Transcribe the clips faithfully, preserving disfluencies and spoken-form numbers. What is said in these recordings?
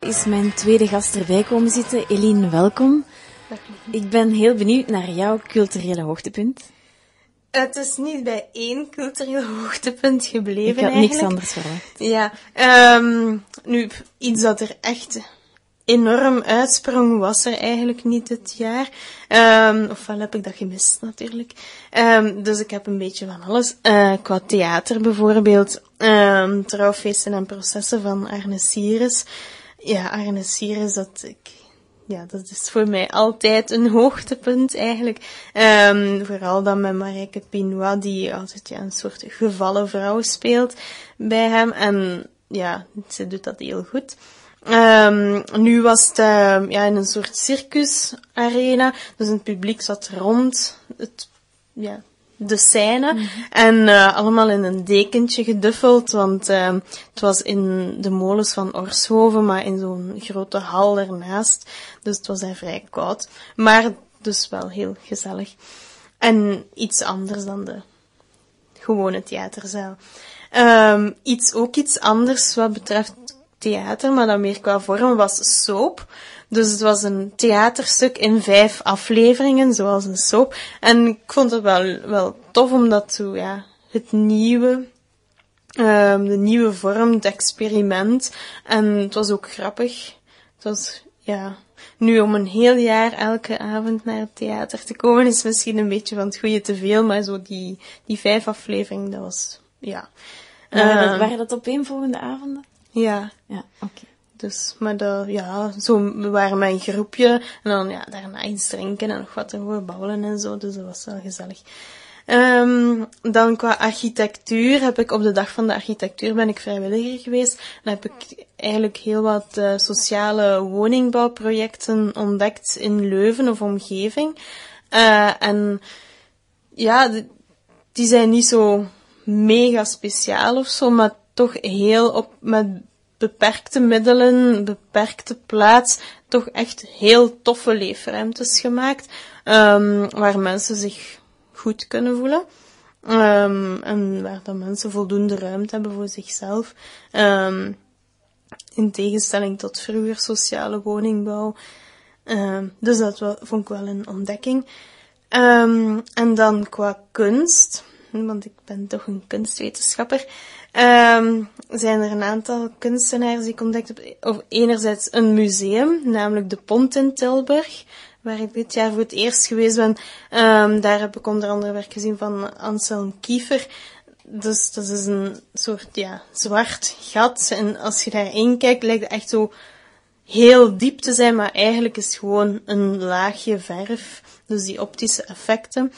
is mijn tweede gast erbij komen zitten. Eline, welkom. Ik ben heel benieuwd naar jouw culturele hoogtepunt. Het is niet bij één cultureel hoogtepunt gebleven Ik had eigenlijk. niks anders verwacht. Ja, um, nu, iets dat er echt enorm uitsprong was er eigenlijk niet dit jaar. Um, ofwel heb ik dat gemist natuurlijk. Um, dus ik heb een beetje van alles. Uh, qua theater bijvoorbeeld. Um, trouwfeesten en processen van Arne Sires. Ja, Arne Sires, dat ik... Ja, dat is voor mij altijd een hoogtepunt eigenlijk. Um, vooral dan met Marijke Pinois, die altijd ja, een soort gevallen vrouw speelt bij hem. En ja, ze doet dat heel goed. Um, nu was het uh, ja, in een soort circusarena. Dus het publiek zat rond het, ja, de scène. Mm-hmm. En uh, allemaal in een dekentje geduffeld. Want uh, het was in de molens van Orshoven, maar in zo'n grote hal ernaast. Dus het was daar vrij koud. Maar dus wel heel gezellig. En iets anders dan de gewone theaterzaal. Um, iets, ook iets anders wat betreft theater, maar dan meer qua vorm, was soap. Dus het was een theaterstuk in vijf afleveringen, zoals een soap. En ik vond het wel, wel tof, omdat zo, ja, het nieuwe, um, de nieuwe vorm, het experiment. En het was ook grappig. Het was, ja... Nu, om een heel jaar elke avond naar het theater te komen, is misschien een beetje van het goede te veel, maar zo die, die vijf afleveringen, dat was, ja. Waren dat, waren dat opeenvolgende avonden? Ja. Ja, oké. Okay. Dus, maar dat, ja, zo, we waren met een groepje, en dan, ja, daarna iets drinken en nog wat erover babbelen en zo, dus dat was wel gezellig. Um, dan qua architectuur heb ik op de dag van de architectuur ben ik vrijwilliger geweest. Dan heb ik eigenlijk heel wat uh, sociale woningbouwprojecten ontdekt in Leuven of omgeving. Uh, en ja, die, die zijn niet zo mega speciaal of zo, maar toch heel op, met beperkte middelen, beperkte plaats, toch echt heel toffe leefruimtes gemaakt, um, waar mensen zich goed kunnen voelen. Um, en waar dan mensen voldoende ruimte hebben voor zichzelf. Um, in tegenstelling tot vroeger sociale woningbouw. Um, dus dat wel, vond ik wel een ontdekking. Um, en dan qua kunst, want ik ben toch een kunstwetenschapper, um, zijn er een aantal kunstenaars die ik ontdekt heb. Of enerzijds een museum, namelijk de Pont in Tilburg, waar ik dit jaar voor het eerst geweest ben. Um, daar heb ik onder andere werk gezien van Anselm Kiefer. Dus dat is een soort, ja, zwart gat. En als je daarin kijkt, lijkt het echt zo heel diep te zijn, maar eigenlijk is het gewoon een laagje verf. Dus die optische effecten.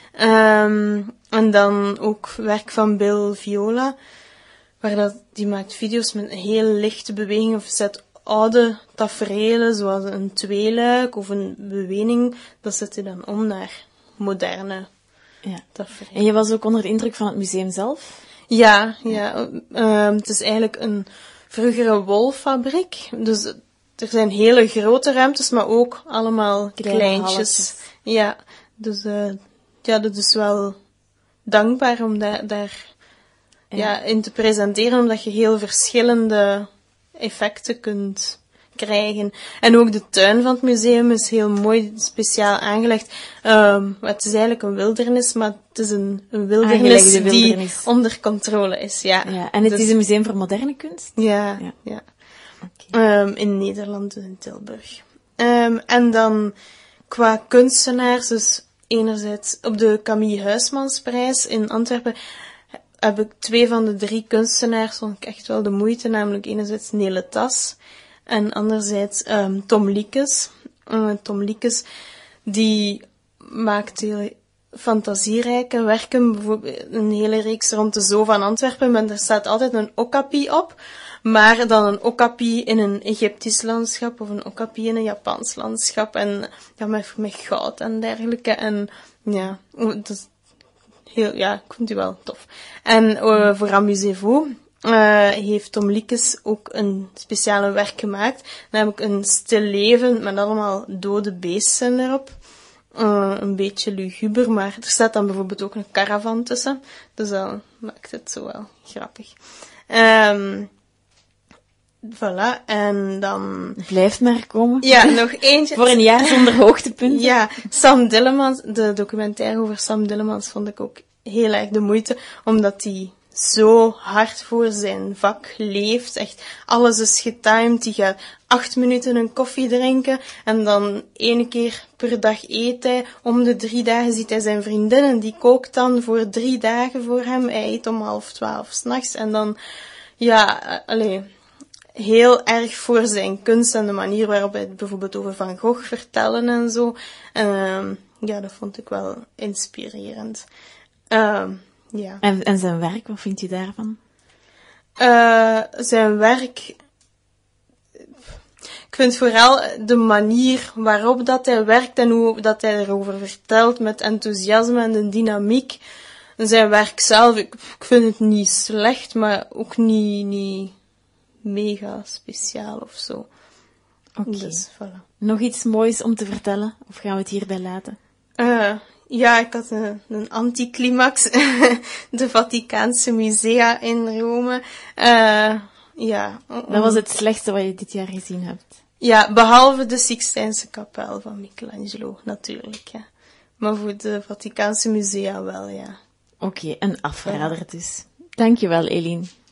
Um, en dan ook werk van Bill Viola, waar dat, die maakt video's met heel lichte bewegingen, of zet oude taferelen, zoals een tweeluik of een bewening, dat zet hij dan om naar moderne ja. taferelen. En je was ook onder de indruk van het museum zelf? Ja, ja. Uh, het is eigenlijk een vroegere wolfabriek. Dus er zijn hele grote ruimtes, maar ook allemaal kleine kleintjes. halletjes. Ja, dus uh, ja, dat is wel dankbaar om da- daar ja. Ja, in te presenteren, omdat je heel verschillende effecten kunt krijgen. En ook de tuin van het museum is heel mooi, speciaal aangelegd. Um, het is eigenlijk een wildernis, maar het is een, een wildernis, wildernis die onder controle is. Ja. Ja, en het dus, is een museum voor moderne kunst? Ja, ja. ja. Okay. Um, in Nederland, dus in Tilburg. Um, en dan qua kunstenaars, dus enerzijds op de Camille Huismansprijs in Antwerpen heb ik twee van de drie kunstenaars, vond ik echt wel de moeite, namelijk enerzijds Nele Tas en anderzijds um, Tom Liekes. Uh, Tom Liekes, die maakt heel fantasierijke werken, bijvoorbeeld een hele reeks rond de Zoo van Antwerpen, maar er staat altijd een okapi op, maar dan een okapi in een Egyptisch landschap of een okapi in een Japans landschap en ja, met, met goud en dergelijke. En ja, dat is heel, ja, ik vind die wel tof. En uh, voor Amusez-vous uh, heeft Tom Liekes ook een speciale werk gemaakt, namelijk een stil leven met allemaal dode beesten erop. Uh, een beetje luguber, maar er staat dan bijvoorbeeld ook een caravan tussen, dus dat maakt het zo wel grappig. Um, voilà, en dan... Blijft maar komen. Ja, nog eentje. Voor een jaar zonder hoogtepunten. Ja, Sam Dillemans, de documentaire over Sam Dillemans vond ik ook heel erg de moeite, omdat hij zo hard voor zijn vak leeft. Echt, alles is getimed. Die gaat acht minuten een koffie drinken en dan één keer per dag eet hij. Om de drie dagen ziet hij zijn vriendin en die kookt dan voor drie dagen voor hem. Hij eet om half twaalf 's nachts en dan, ja, allee, heel erg voor zijn kunst en de manier waarop hij bijvoorbeeld over Van Gogh vertellen en zo. En, uh, ja, dat vond ik wel inspirerend. Uh, Ja. En, en zijn werk, wat vindt u daarvan? Uh, zijn werk... Ik vind vooral de manier waarop dat hij werkt en hoe dat hij erover vertelt met enthousiasme en de dynamiek. Zijn werk zelf, ik, ik vind het niet slecht, maar ook niet, niet mega speciaal of zo. Oké. Okay. Dus, voilà. Nog iets moois om te vertellen? Of gaan we het hierbij laten? Uh, Ja, ik had een, een anticlimax. De Vaticaanse musea in Rome. Uh, ja. Dat was het slechtste wat je dit jaar gezien hebt. Ja, behalve de Sixtijnse kapel van Michelangelo, natuurlijk. Ja. Maar voor de Vaticaanse musea wel, ja. Oké, okay, een afrader dus. Dankjewel, Eline.